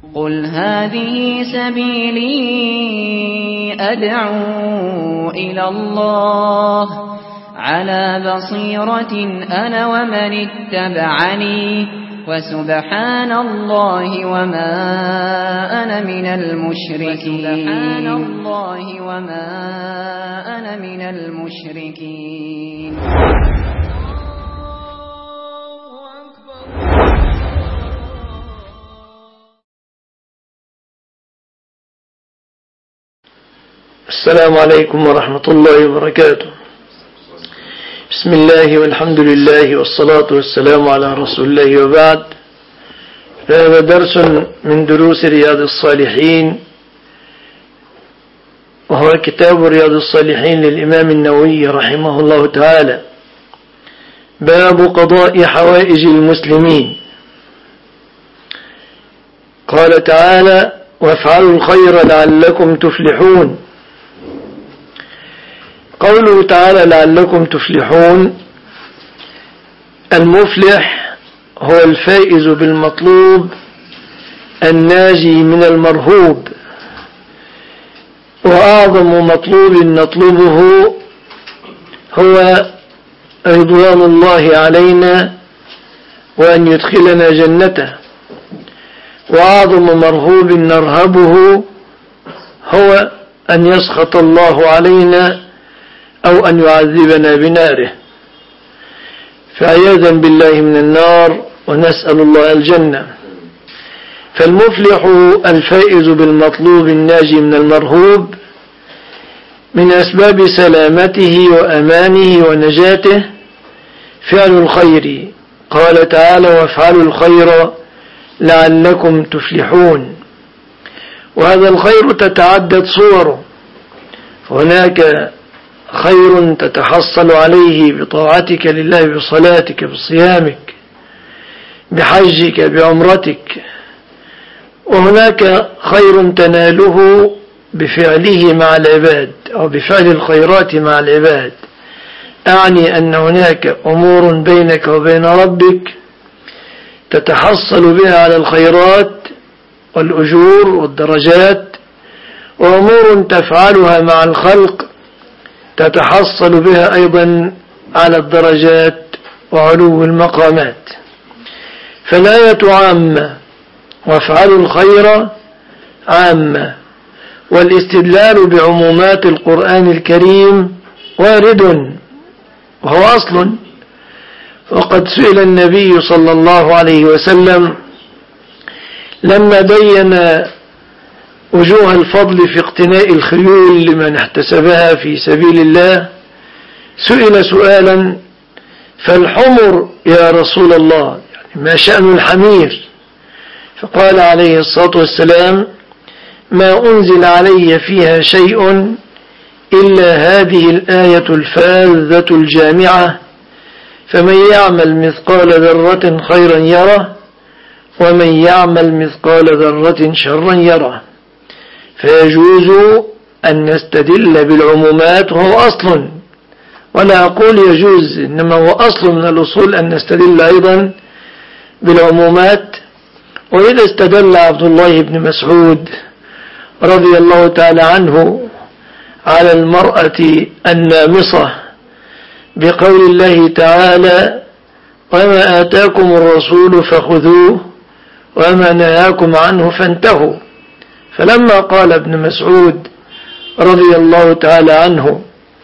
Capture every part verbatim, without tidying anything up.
قل هذه سبيلي أدعو إلى الله على بصيرة أنا ومن اتبعني وسبحان الله وما أنا من المشركين سبحان الله وما أنا من المشركين. السلام عليكم ورحمة الله وبركاته. بسم الله والحمد لله والصلاة والسلام على رسول الله وبعد. هذا درس من دروس رياض الصالحين، وهو كتاب رياض الصالحين للإمام النووي رحمه الله تعالى. باب قضاء حوائج المسلمين. قال تعالى: وافعلوا الخير لعلكم تفلحون. قوله تعالى لعلكم تفلحون، المفلح هو الفائز بالمطلوب الناجي من المرهوب، وأعظم مطلوب نطلبه هو رضوان الله علينا وأن يدخلنا جنته، وأعظم مرهوب نرهبه هو أن يسخط الله علينا أو أن يعذبنا بناره، فعياذا بالله من النار ونسأل الله الجنة. فالمفلح الفائز بالمطلوب الناجي من المرهوب، من أسباب سلامته وأمانه ونجاته فعل الخير. قال تعالى: وافعلوا الخير لعلكم تفلحون. وهذا الخير تتعدد صوره، هناك خير تتحصل عليه بطاعتك لله، بصلاتك، بصيامك، بحجك، بعمرتك، وهناك خير تناله بفعله مع العباد أو بفعل الخيرات مع العباد. أعني أن هناك أمور بينك وبين ربك تتحصل بها على الخيرات والأجور والدرجات، وأمور تفعلها مع الخلق تتحصل بها أيضا على الدرجات وعلو المقامات. فالآية عامة، وافعلوا الخير عامة، والاستدلال بعمومات القرآن الكريم وارد وهو أصل. وقد سئل النبي صلى الله عليه وسلم لما بين وجوه الفضل في اقتناء الخيول لمن احتسبها في سبيل الله، سئل سؤالا: فالحمر يا رسول الله، يعني ما شأن الحمير؟ فقال عليه الصلاة والسلام: ما أنزل علي فيها شيء إلا هذه الآية الفاذة الجامعة، فمن يعمل مثقال ذرة خيرا يره، ومن يعمل مثقال ذرة شرا يره. فيجوز أن نستدل بالعمومات، وهو أصل، ولا أقول يجوز، إنما هو أصل من الأصول أن نستدل أيضا بالعمومات. وإذا استدل عبد الله بن مسعود رضي الله تعالى عنه على المرأة النامصة بقول الله تعالى: وما آتاكم الرسول فخذوه وما نهاكم عنه فانتهوا. فلما قال ابن مسعود رضي الله تعالى عنه: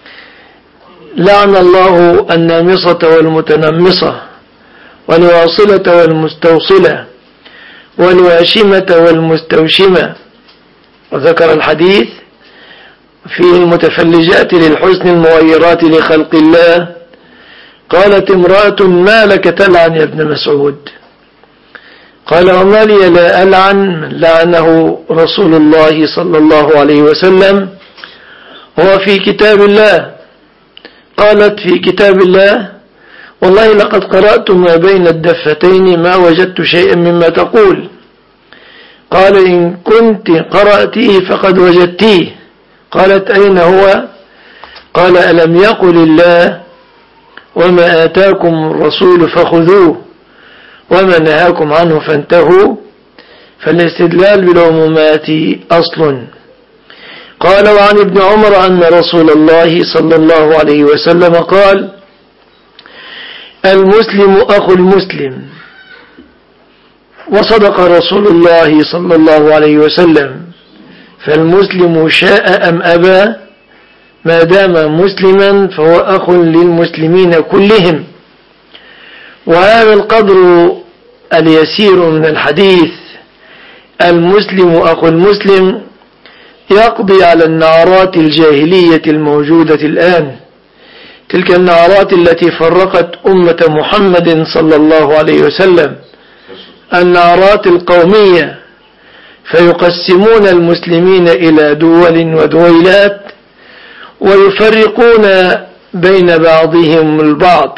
لعن الله النامصة والمتنمصة والواصلة والمستوصلة والواشمة والمستوشمة، وذكر الحديث فيه المتفلجات للحسن المغيرات لخلق الله، قالت امرأة: ما لك تلعن يا ابن مسعود؟ قال: وما لي لا ألعن من لعنه رسول الله صلى الله عليه وسلم، هو في كتاب الله. قالت: في كتاب الله؟ والله لقد قرأت ما بين الدفتين ما وجدت شيئا مما تقول. قال: إن كنت قرأتيه فقد وجدتيه. قالت: أين هو؟ قال: ألم يقل الله: وما آتاكم الرسول فخذوه وما نهاكم عنه فانتهوا؟ فالاستدلال بالعمومات أصل. قال: وعن ابن عمر أن رسول الله صلى الله عليه وسلم قال: المسلم أخو المسلم. وصدق رسول الله صلى الله عليه وسلم، فالمسلم شاء أم أبى ما دام مسلما فهو أخ للمسلمين كلهم. وهذا القدر اليسير من الحديث المسلم أخو المسلم يقضي على النعرات الجاهلية الموجودة الآن، تلك النعرات التي فرقت أمة محمد صلى الله عليه وسلم، النعرات القومية، فيقسمون المسلمين إلى دول ودويلات ويفرقون بين بعضهم البعض،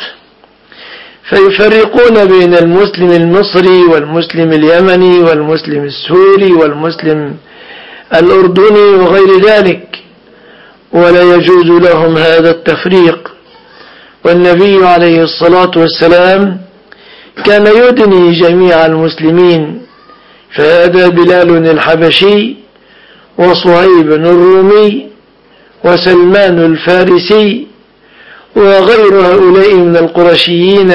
فيفرقون بين المسلم المصري والمسلم اليمني والمسلم السوري والمسلم الأردني وغير ذلك، ولا يجوز لهم هذا التفريق. والنبي عليه الصلاة والسلام كان يدني جميع المسلمين، فهذا بلال الحبشي وصهيب الرومي وسلمان الفارسي وغير هؤلاء من القرشيين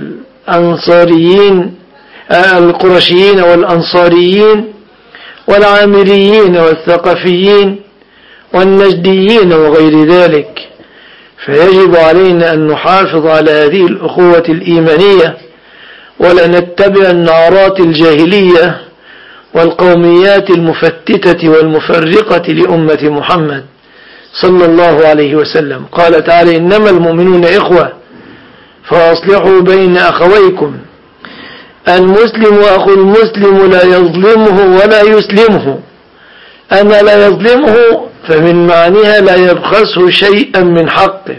الأنصاريين القرشيين والأنصاريين والعامريين والثقفيين والنجديين وغير ذلك. فيجب علينا أن نحافظ على هذه الأخوة الإيمانية، ولا نتبع النعرات الجاهلية والقوميات المفتتة والمفرقة لأمة محمد صلى الله عليه وسلم. قال تعالى: إنما المؤمنون إخوة فأصلحوا بين أخويكم. المسلم أخو المسلم لا يظلمه ولا يسلمه. أما لا يظلمه فمن معنيها لا يبخسه شيئا من حقه،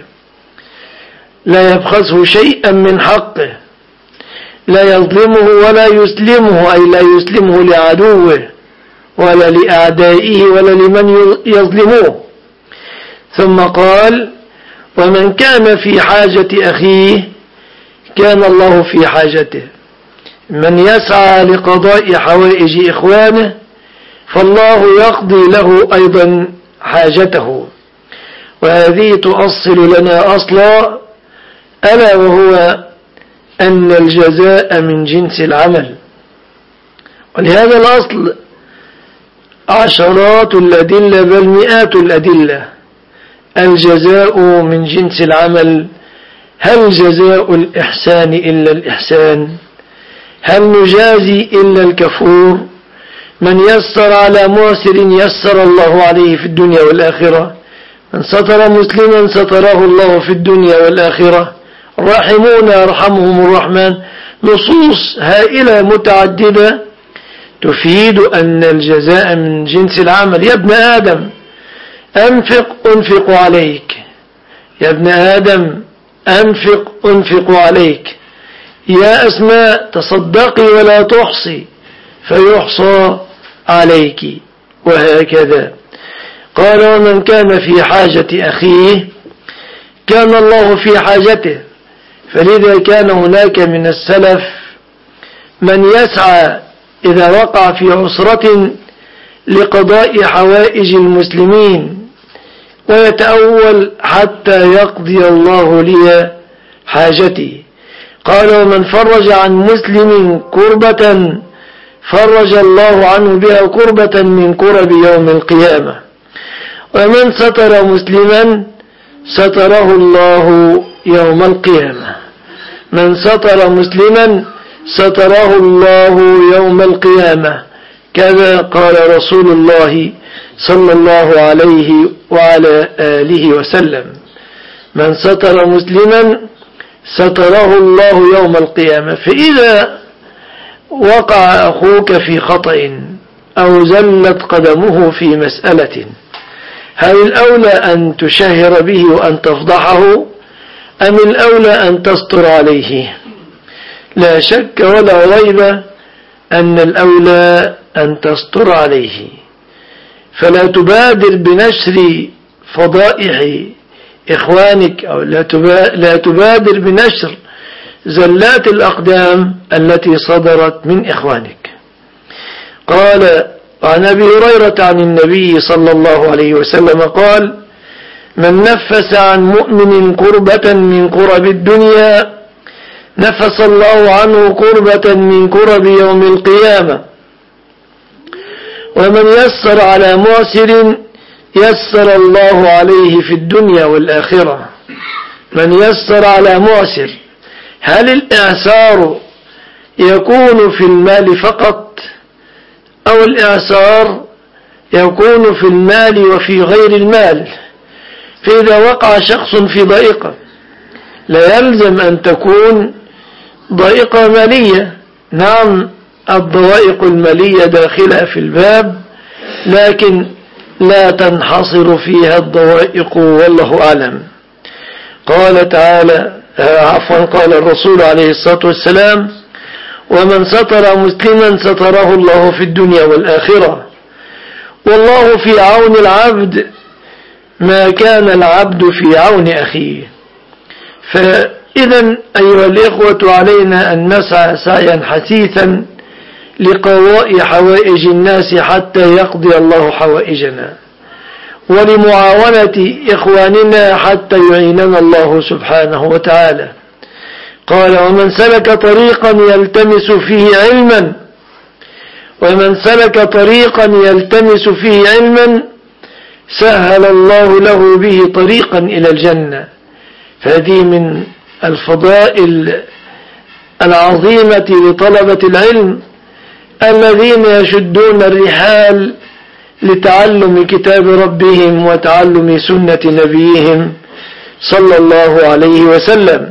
لا يبخسه شيئا من حقه، لا يظلمه ولا يسلمه، أي لا يسلمه لعدوه ولا لأعدائه ولا لمن يظلموه. ثم قال: ومن كان في حاجة أخيه كان الله في حاجته. من يسعى لقضاء حوائج إخوانه فالله يقضي له أيضا حاجته. وهذه تؤصل لنا أصلا، ألا وهو أن الجزاء من جنس العمل. ولهذا الأصل عشرات الأدلة بل مئات الأدلة. الجزاء من جنس العمل. هل جزاء الإحسان إلا الإحسان؟ هل نجازي إلا الكفور؟ من يسر على معسر يسر الله عليه في الدنيا والآخرة. من ستر مسلما ستره الله في الدنيا والآخرة. الراحمون يرحمهم الرحمن. نصوص هائلة متعددة تفيد أن الجزاء من جنس العمل. يا ابن آدم أنفق أنفق عليك، يا ابن آدم أنفق أنفق عليك، يا أسماء تصدقي ولا تحصي فيحصى عليك، وهكذا. قال: ومن كان في حاجة أخيه كان الله في حاجته. فلذا كان هناك من السلف من يسعى إذا وقع في عسرة لقضاء حوائج المسلمين ويتأول حتى يقضي الله لي حاجتي. قال: ومن فرج عن مسلم كربة فرج الله عنه بها كربة من كرب يوم القيامة. ومن ستر مسلما ستره الله يوم القيامة. من ستر مسلما ستره الله يوم القيامة. كذا قال رسول الله صلى الله عليه وعلى آله وسلم: من ستر مسلما ستره الله يوم القيامة. فإذا وقع أخوك في خطأ أو زلت قدمه في مسألة، هل الأولى أن تشهر به وأن تفضحه أم الأولى أن تستر عليه؟ لا شك ولا ريب أن الأولى أن تستر عليه. فلا تبادر بنشر فضائح إخوانك، أو لا تبادر بنشر زلات الأقدام التي صدرت من إخوانك. قال عن أبي هريرة عن النبي صلى الله عليه وسلم قال: من نفس عن مؤمن كربة من كرب الدنيا نفس الله عنه كربة من كرب يوم القيامة. ومن يسر على معسر يسر الله عليه في الدنيا والآخرة. من يسر على معسر، هل الإعسار يكون في المال فقط أو الإعسار يكون في المال وفي غير المال؟ فإذا وقع شخص في ضائقة لا يلزم أن تكون ضائقة مالية. نعم، الضوائق المالية داخلة في الباب، لكن لا تنحصر فيها الضوائق، والله أعلم. قال تعالى عفوا قال الرسول عليه الصلاة والسلام: ومن ستر مسلما ستره الله في الدنيا والآخرة. والله في عون العبد ما كان العبد في عون أخيه. فإذا أيها الإخوة، علينا أن نسعى سعيا حثيثا لقضاء حوائج الناس حتى يقضي الله حوائجنا، ولمعاونة إخواننا حتى يعيننا الله سبحانه وتعالى. قال: ومن سلك طريقا يلتمس فيه علما ومن سلك طريقا يلتمس فيه علما سهل الله له به طريقا إلى الجنة. فهذه من الفضائل العظيمة لطلبة العلم الذين يشدون الرحال لتعلم كتاب ربهم وتعلم سنة نبيهم صلى الله عليه وسلم.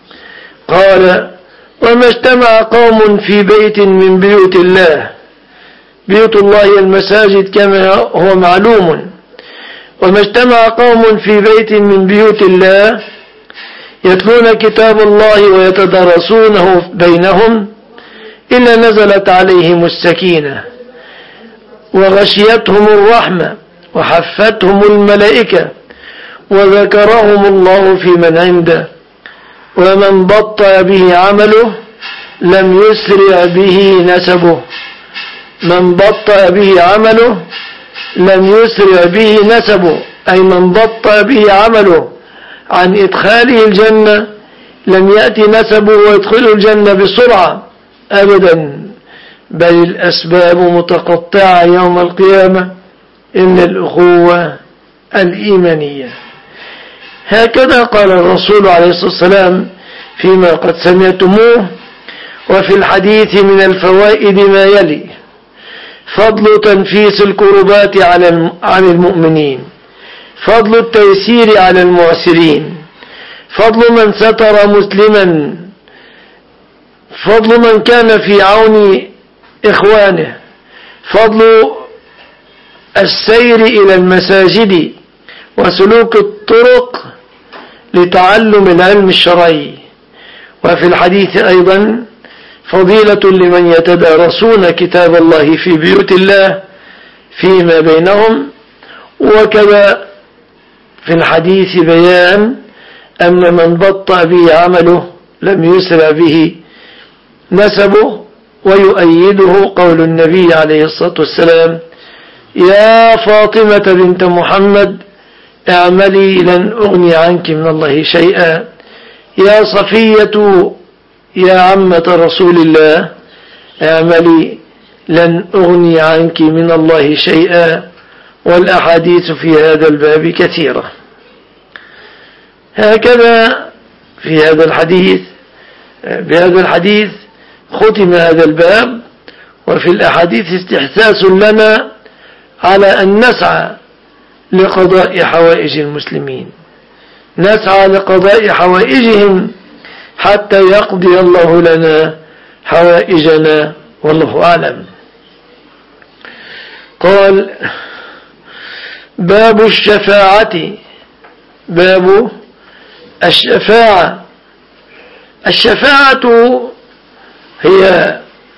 قال: وما اجتمع قوم في بيت من بيوت الله، بيوت الله المساجد كما هو معلوم، وما اجتمع قوم في بيت من بيوت الله يتلون كتاب الله ويتدارسونه بينهم إلا نزلت عليهم السكينة وغشيتهم الرحمة وحفتهم الملائكة وذكرهم الله في من عنده. ومن بطأ به عمله لم يسرع به نسبه. من بطأ به عمله لم يسرع به نسبه، أي من بطأ به عمله عن إدخاله الجنة لم يأتي نسبه ويدخله الجنة بسرعة أبدا، بل الأسباب متقطعة يوم القيامة إن الأخوة الإيمانية. هكذا قال الرسول عليه الصلاة والسلام فيما قد سمعتموه. وفي الحديث من الفوائد ما يلي: فضل تنفيس الكربات عن المؤمنين، فضل التيسير على المعسرين، فضل من ستر مسلما، فضل من كان في عون إخوانه، فضل السير إلى المساجد وسلوك الطرق لتعلم العلم الشرعي. وفي الحديث أيضا فضيلة لمن يتدارسون كتاب الله في بيوت الله فيما بينهم. وكذا في الحديث بيان أن من بطأ به عمله لم يسرع به نسبه. ويؤيده قول النبي عليه الصلاة والسلام: يا فاطمة بنت محمد اعملي لن أغني عنك من الله شيئا. يا صفية يا عمة رسول الله اعملي لن أغني عنك من الله شيئا. والأحاديث في هذا الباب كثيرة. هكذا في هذا الحديث بهذا الحديث ختم هذا الباب. وفي الأحاديث استحساس لنا على أن نسعى لقضاء حوائج المسلمين، نسعى لقضاء حوائجهم حتى يقضي الله لنا حوائجنا، والله أعلم. قال: باب الشفاعة. باب الشفاعة. الشفاعة هي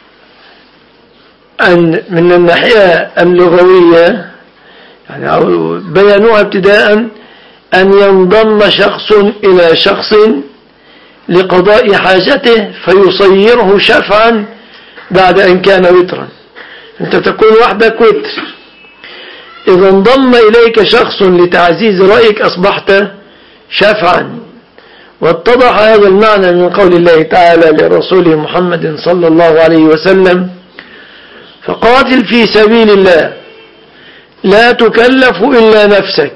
أن من الناحية اللغوية يعني بيانها ابتداء أن ينضم شخص إلى شخص لقضاء حاجته فيصيره شفعا بعد أن كان وترا. أنت تكون وحدك وتر. إذا انضم إليك شخص لتعزيز رأيك أصبحت شفعا. واتضح هذا المعنى من قول الله تعالى لرسوله محمد صلى الله عليه وسلم: فقاتل في سبيل الله لا تكلف إلا نفسك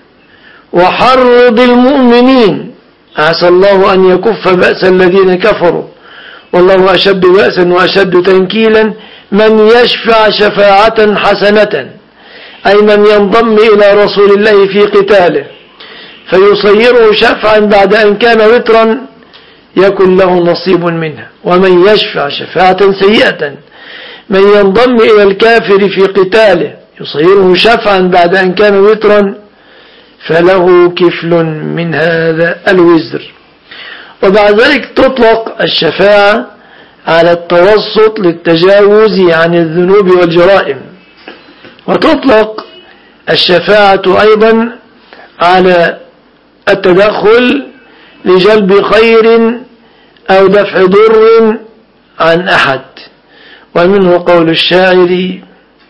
وحرض المؤمنين عسى الله أن يكف بأس الذين كفروا والله أشد بأسا وأشد تنكيلا من يشفع شفاعة حسنة، أي من ينضم إلى رسول الله في قتاله فيصيره شفعا بعد أن كان وترا يكن له نصيب منها. ومن يشفع شفاعة سيئة من ينضم إلى الكافر في قتاله يصيره شفعا بعد أن كان وترا فله كفل من هذا الوزر. وبعد ذلك تطلق الشفاعة على التوسط للتجاوز عن الذنوب والجرائم، وتطلق الشفاعة أيضا على التدخل لجلب خير أو دفع ضر عن أحد. ومنه قول الشاعر: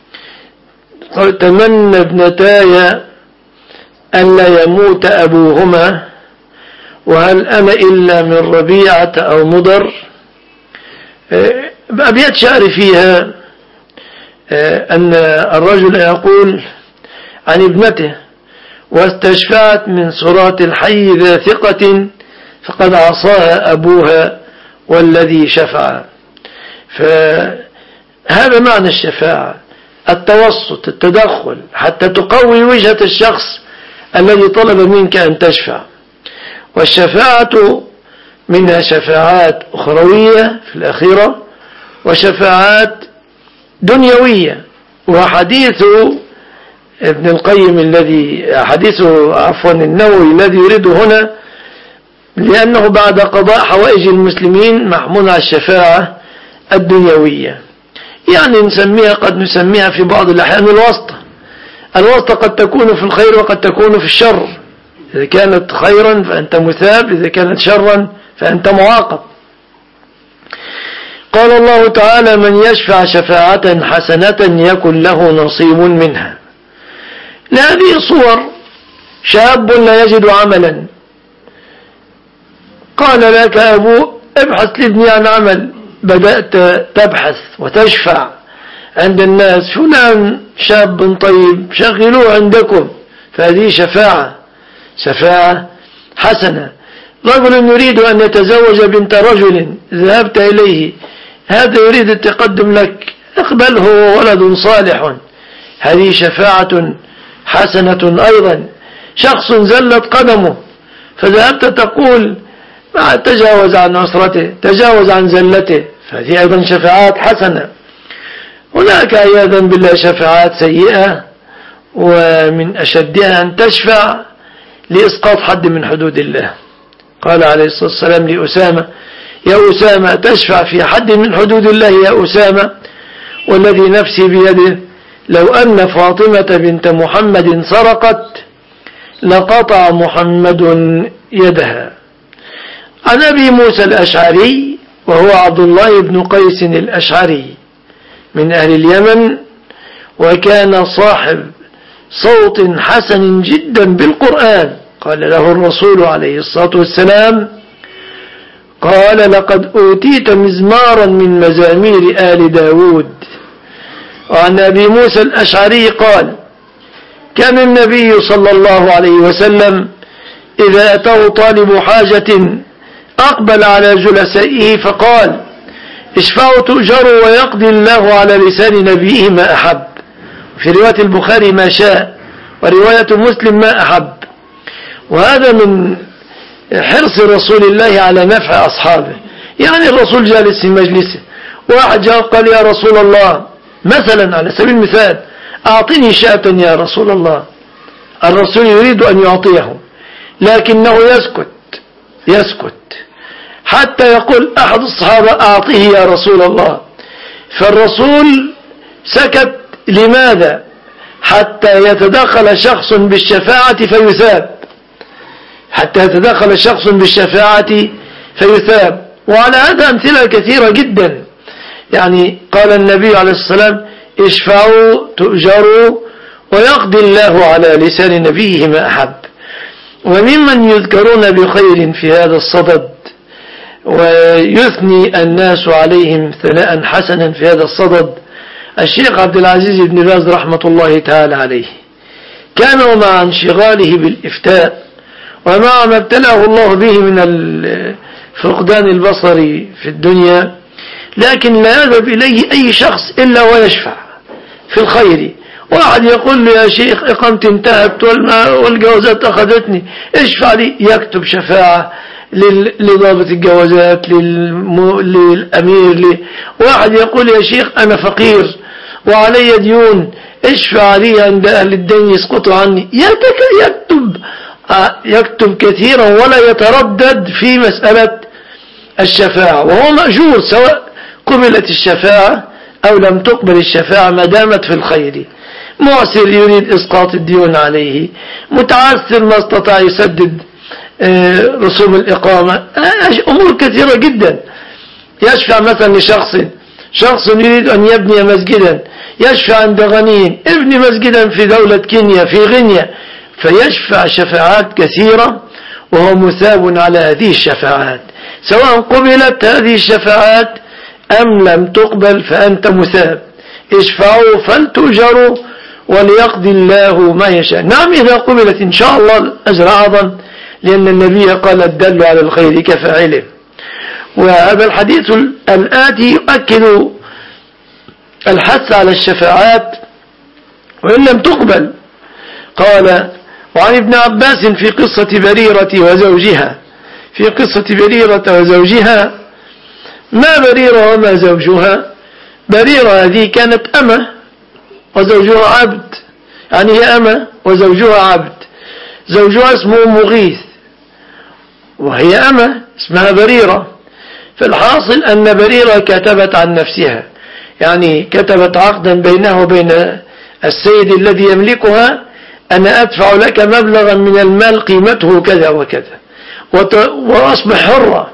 تمنى ابنتاي ألا يموت أبوهما وهل أنا إلا من ربيعة أو مضر. أبيات شعر فيها أن الرجل يقول عن ابنته: واستشفعت من صراط الحي ذا ثقة فقد عصاها أبوها والذي شفع. فهذا معنى الشفاعة، التوسط، التدخل حتى تقوي وجهة الشخص الذي طلب منك أن تشفع. والشفاعة منها شفاعات أخروية في الآخرة وشفاعات دنيوية. وحديث ابن القيم الذي حديث عفوا النووي الذي يريده هنا لأنه بعد قضاء حوائج المسلمين محمول على الشفاعة الدنيوية، يعني نسميها قد نسميها في بعض الأحيان الواسطة. الواسطة قد تكون في الخير وقد تكون في الشر، إذا كانت خيرا فأنت مثاب، إذا كانت شرا فأنت معاقب. قال الله تعالى: من يشفع شفاعة حسنة يكن له نصيب منها. لهذه صور: شاب لا يجد عملا قال لك أبو ابحث لابني عن عمل، بدأت تبحث وتشفع عند الناس: فلان شاب طيب شغلوه عندكم، فهذه شفاعة شفاعة حسنة. رجل يريد أن يتزوج بنت رجل ذهبت إليه، هذا يريد التقدم لك، اقبله ولد صالح، هذه شفاعة حسنة أيضا. شخص زلت قدمه فذهبت تقول تجاوز عن عسرته، تجاوز عن زلته، فهذه أيضا شفاعات حسنة. هناك عياذا بالله شفاعات سيئة، ومن أشدها أن تشفع لإسقاط حد من حدود الله. قال عليه الصلاة والسلام لأسامة: يا أسامة تشفع في حد من حدود الله يا أسامة، والذي نفسي بيده لو أن فاطمة بنت محمد سرقت لقطع محمد يدها. عن أبي موسى الأشعري وهو عبد الله بن قيس الأشعري من أهل اليمن، وكان صاحب صوت حسن جدا بالقرآن. قال له الرسول عليه الصلاة والسلام: قال لقد أوتيت مزمارا من مزامير آل داود. وعن أبي موسى الأشعري قال: كان النبي صلى الله عليه وسلم إذا أتاه طالب حاجة أقبل على جلسائه فقال: اشفعوا تؤجروا ويقضي الله على لسان نبيه ما أحب. في رواية البخاري ما شاء، ورواية مسلم ما أحب. وهذا من حرص رسول الله على نفع أصحابه. يعني الرسول جالس في مجلسه، واحد جاء قال: يا رسول الله، مثلا على سبيل المثال، أعطني شاة يا رسول الله. الرسول يريد أن يعطيه لكنه يسكت يسكت حتى يقول أحد الصحابة: أعطيه يا رسول الله. فالرسول سكت. لماذا؟ حتى يتدخل شخص بالشفاعة فيثاب، حتى يتدخل شخص بالشفاعة فيثاب. وعلى هذا أمثلة كثيرة جدا. يعني قال النبي عليه الصلاة والسلام: اشفعوا تؤجروا ويقضي الله على لسان نبيه ما أحب. وممن يذكرون بخير في هذا الصدد ويثني الناس عليهم ثناء حسنا في هذا الصدد الشيخ عبد العزيز بن باز رحمة الله تعالى عليه. كان مع انشغاله بالإفتاء ومع ما ابتلاه الله به من الفقدان البصري في الدنيا، لكن لا يذهب إليه أي شخص إلا ويشفع في الخير. واحد يقول له يا شيخ إقامتي انتهت والجوازات أخذتني اشفع لي، يكتب شفاعة لضابط الجوازات للأمير لي. واحد يقول يا شيخ أنا فقير وعلي ديون اشفع لي عند أهل الدين يسقطوا عني. يكتب يكتب كثيرا ولا يتردد في مسألة الشفاعة، وهو مأجور سواء قبلت الشفاعة أو لم تقبل الشفاعة ما دامت في الخير. معسر يريد إسقاط الديون عليه، متعسر ما استطاع يسدد رسوم الإقامة، أمور كثيرة جدا. يشفع مثلا لشخص شخص يريد أن يبني مسجدا، يشفع عند غني ابني مسجدا في دولة كينيا في غينيا، فيشفع شفاعات كثيرة وهو مثاب على هذه الشفاعات، سواء قبلت هذه الشفاعات أم لم تقبل فأنت مثاب. اشفعوا فلتؤجروا وليقضي الله ما يشاء. نعم إذا قبلت إن شاء الله الأجر أعظم، لأن النبي قال الدل على الخير كفاعله. وهذا الحديث الآتي يؤكد الحث على الشفاعات وإن لم تقبل. قال وعن ابن عباس في قصة بريرة وزوجها في قصة بريرة وزوجها ما بريرة وما زوجها. بريرة هذه كانت أمة وزوجها عبد، يعني هي أمة وزوجها عبد. زوجها اسمه مغيث وهي أمة اسمها بريرة. فالحاصل أن بريرة كتبت عن نفسها، يعني كتبت عقدا بينها وبين السيد الذي يملكها أنا أدفع لك مبلغا من المال قيمته كذا وكذا وأصبح حرة.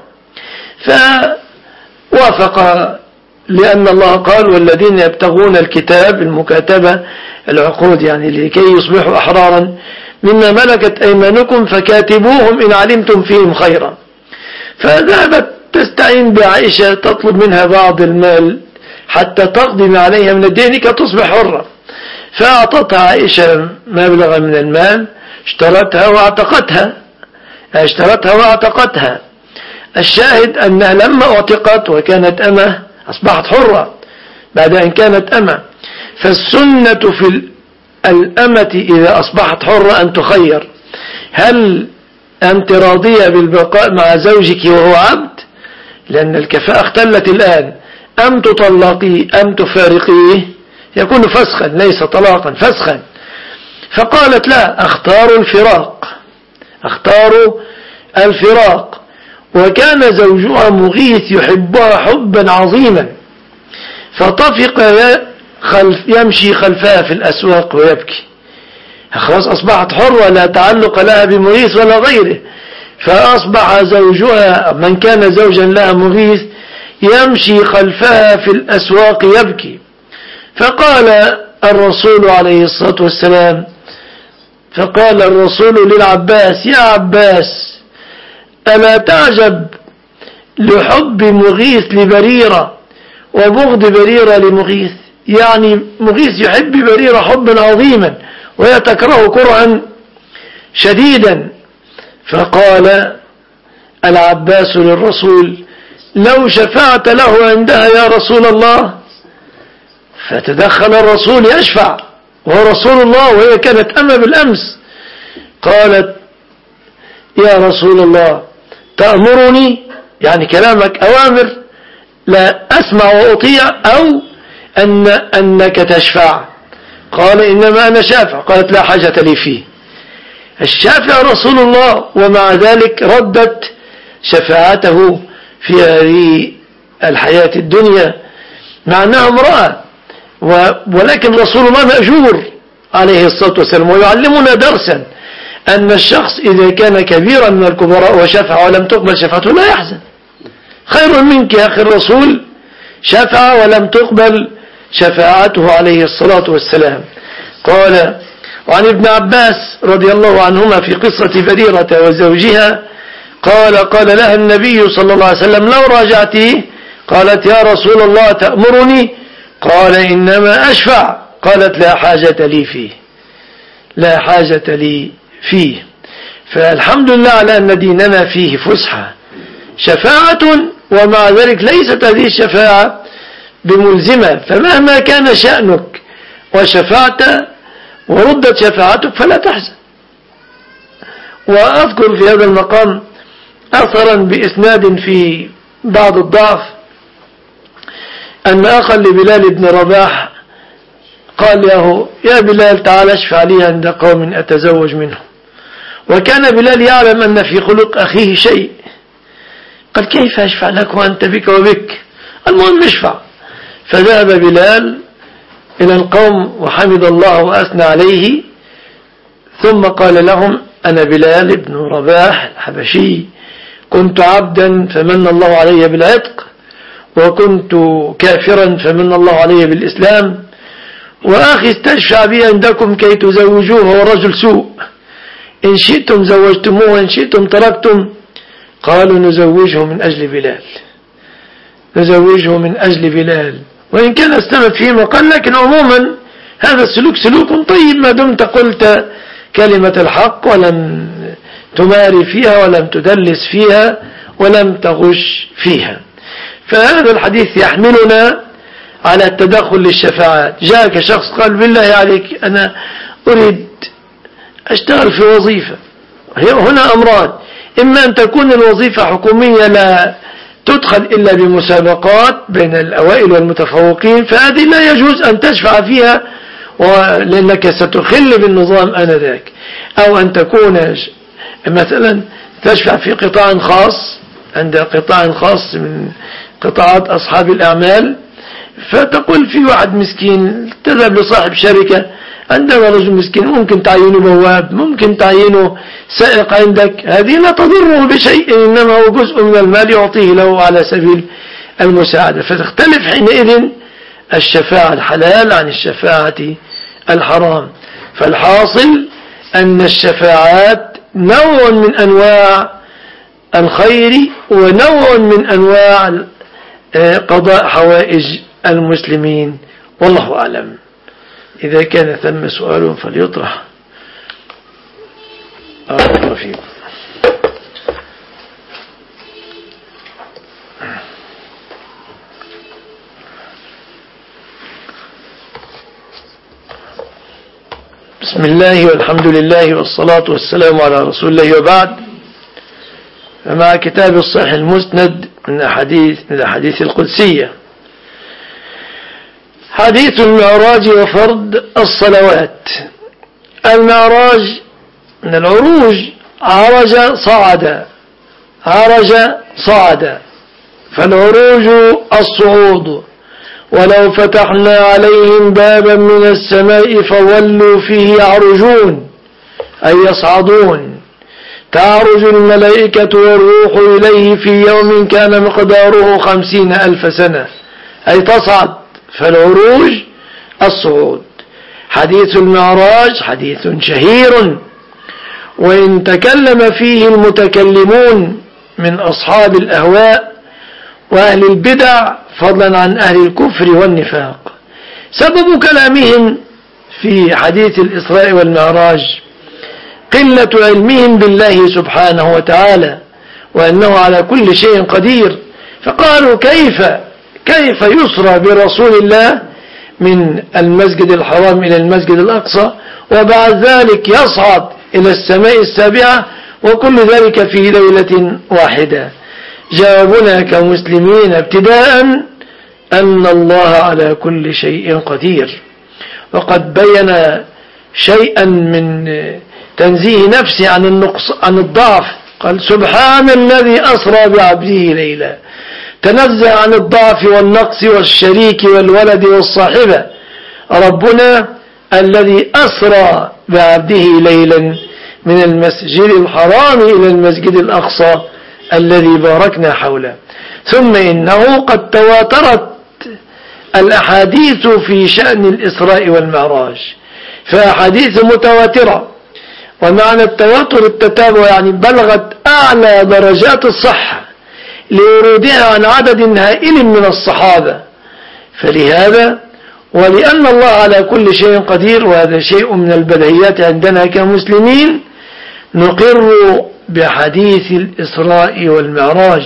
فوافق لأن الله قال والذين يبتغون الكتاب المكاتبة العقود، يعني لكي يصبحوا أحرارا مما ملكت أيمانكم فكاتبوهم إن علمتم فيهم خيرا. فذهبت تستعين بعائشة تطلب منها بعض المال حتى تقضي ما عليها من الدين كتصبح حرة. فأعطتها عائشة مبلغا من المال، اشترتها واعتقتها اشترتها واعتقتها. الشاهد أنها لما اعتقت وكانت أمة أصبحت حرة بعد أن كانت أمة. فالسنة في الأمة إذا أصبحت حرة أن تخير، هل أنت راضية بالبقاء مع زوجك وهو عبد لأن الكفاءة اختلت الآن، أم تطلقيه أم تفارقيه، يكون فسخا ليس طلاقا فسخا. فقالت لا أختار الفراق أختار الفراق. وكان زوجها مغيث يحبها حبا عظيما، فطفق خلف يمشي خلفها في الأسواق ويبكي. خلاص أصبحت حرة لا تعلق لها بمغيث ولا غيره. فأصبح زوجها من كان زوجا لها مغيث يمشي خلفها في الأسواق يبكي. فقال الرسول عليه الصلاة والسلام فقال الرسول للعباس يا عباس ألا تعجب لحب مغيث لبريرة وبغض بريرة لمغيث، يعني مغيث يحب بريرة حبا عظيما وهي تكره كرها شديدا. فقال العباس للرسول لو شفعت له عندها يا رسول الله. فتدخل الرسول يشفع وهو رسول الله وهي كانت أما بالأمس. قالت يا رسول الله تأمرني، يعني كلامك أوامر لا أسمع وأطيع، أو أن أنك تشفع؟ قال إنما أنا شافع. قالت لا حاجة لي فيه، الشافع رسول الله، ومع ذلك ردت شفاعته في هذه الحياة الدنيا مع أنها امرأة، ولكن رسول الله مأجور عليه الصلاة والسلام. ويعلمنا درسا أن الشخص إذا كان كبيرا من الكبراء وشفع ولم تقبل شفاعته لا يحزن، خير منك يا أخي الرسول شفع ولم تقبل شفاعته عليه الصلاة والسلام. قال: وعن ابن عباس رضي الله عنهما في قصة بريرة وزوجها قال: قال لها النبي صلى الله عليه وسلم: لو راجعتيه. قالت: يا رسول الله تأمرني؟ قال: إنما أشفع. قالت: لا حاجة لي فيه، لا حاجة لي فيه. فالحمد لله على أن ديننا فيه فسحة، شفاعة، ومع ذلك ليست هذه الشفاعة بملزمة، فمهما كان شأنك وشفعت وردت شفاعتك فلا تحزن. وأذكر في هذا المقام أثرا بإسناد في بعض الضعف أن أخا لبلال بن رباح قال له: يا بلال تعال اشفع لي عند قوم أتزوج منهم. وكان بلال يعلم أن في خلق أخيه شيء. قال: كيف أشفع لك وأنت بك وبك؟ المهم اشفع. فذهب بلال إلى القوم وحمد الله وأثنى عليه، ثم قال لهم: أنا بلال بن رباح الحبشي، كنت عبدا فمن الله علي بالعتق، وكنت كافرا فمن الله علي بالإسلام، وأخي استشفع بي عندكم كي تزوجوه، هو رجل سوء، إن شئتم زوجتموه وإن شئتم تركتم. قالوا: نزوجه من أجل بلال، نزوجه من أجل بلال. وإن كان استمت فيه مقال، لكن عموما هذا السلوك سلوك طيب ما دمت قلت كلمة الحق ولم تماري فيها ولم تدلس فيها ولم تغش فيها. فهذا الحديث يحملنا على التدخل للشفاعات. جاءك شخص قال: بالله عليك أنا أريد أشتغل في وظيفة. هنا أمران: إما أن تكون الوظيفة حكومية لا تدخل إلا بمسابقات بين الأوائل والمتفوقين، فهذه لا يجوز أن تشفع فيها لأنك ستخل بالنظام آنذاك. أو أن تكون مثلا تشفع في قطاع خاص، عند قطاع خاص من قطاعات أصحاب الأعمال، فتقول في واحد مسكين، تذهب لصاحب شركة عندما رجل مسكين ممكن تعينه بواب، ممكن تعينه سائق عندك، هذه لا تضره بشيء، إنما هو جزء من المال يعطيه له على سبيل المساعدة. فتختلف حينئذ الشفاعة الحلال عن الشفاعة الحرام. فالحاصل أن الشفاعات نوع من أنواع الخير ونوع من أنواع قضاء حوائج المسلمين، والله أعلم. إذا كان ثم سؤال فليطرح. أعلم فيكم. بسم الله والحمد لله والصلاة والسلام على رسول الله، وبعد. فمع كتاب الصحيح المسند من الحديث من الحديث القدسية، حديث المعراج وفرض الصلوات. المعراج من العروج، عرج صعد، عرج صعد، فالعروج الصعود. ولو فتحنا عليهم بابا من السماء فظلوا فيه يعرجون، أي يصعدون. تعرج الملائكة والروح إليه في يوم كان مقداره خمسين ألف سنة، أي تصعد. فالعروج الصعود. حديث المعراج حديث شهير، وإن تكلم فيه المتكلمون من أصحاب الأهواء وأهل البدع فضلا عن أهل الكفر والنفاق. سبب كلامهم في حديث الإسراء والمعراج قلة علمهم بالله سبحانه وتعالى، وأنه على كل شيء قدير. فقالوا: كيف كيف يسرى برسول الله من المسجد الحرام إلى المسجد الأقصى، وبعد ذلك يصعد إلى السماء السابعة، وكل ذلك في ليلة واحدة؟ جوابنا كمسلمين ابتداء أن الله على كل شيء قدير، وقد بين شيئا من تنزيه نفسه عن النقص عن الضعف. قال: سبحان الذي أسرى بعبده ليلا، تنزه عن الضعف والنقص والشريك والولد والصاحبة. ربنا الذي أسرى بعبده ليلا من المسجد الحرام إلى المسجد الأقصى الذي باركنا حوله. ثم إنه قد تواترت الأحاديث في شأن الإسراء والمعراج، فأحاديث متواترة، ومعنى التواتر التتابع، يعني بلغت أعلى درجات الصحة لورودها عن عدد هائل من الصحابة. فلهذا ولأن الله على كل شيء قدير، وهذا شيء من البديهيات عندنا كمسلمين، نقر بحديث الإسراء والمعراج،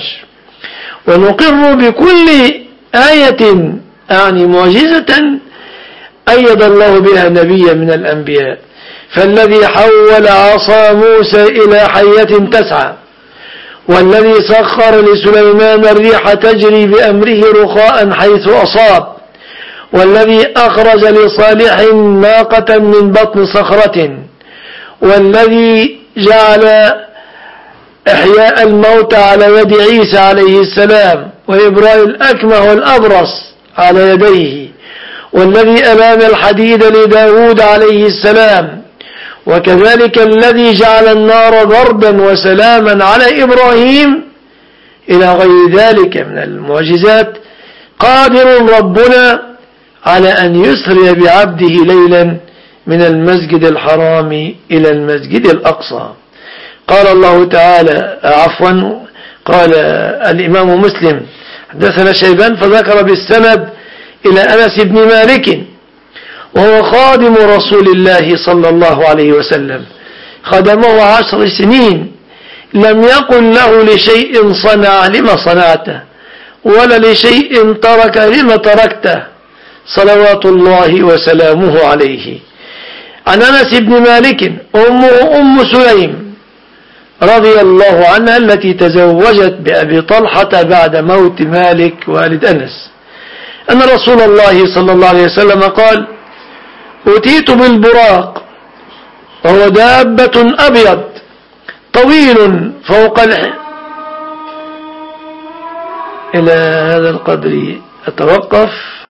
ونقر بكل آية يعني معجزة أيد الله بها نبيا من الأنبياء. فالذي حول عصا موسى إلى حية تسعى، والذي سخر لسليمان الريح تجري بأمره رخاء حيث أصاب، والذي أخرج لصالح ناقة من بطن صخرة، والذي جعل إحياء الموت على يد عيسى عليه السلام، وإبراء الأكمه والأبرص على يديه، والذي ألام الحديد لداود عليه السلام، وكذلك الذي جعل النار بردا وسلاما على إبراهيم، إلى غير ذلك من المعجزات. قادر ربنا على أن يسري بعبده ليلا من المسجد الحرام إلى المسجد الأقصى. قال الله تعالى عفوا قال الإمام مسلم حدثنا شيبان فذكر بالسند إلى أنس بن مالك، وهو خادم رسول الله صلى الله عليه وسلم، خدمه عشر سنين، لم يقل له لشيء صنع لما صنعته، ولا لشيء ترك لما تركته، صلوات الله وسلامه عليه. عن أنس بن مالك أمه أم سليم رضي الله عنها، التي تزوجت بأبي طلحة بعد موت مالك والد أنس، أن رسول الله صلى الله عليه وسلم قال: أتيت بالبراق، وهو دابة أبيض طويل فوق الح... إلى هذا القدر أتوقف.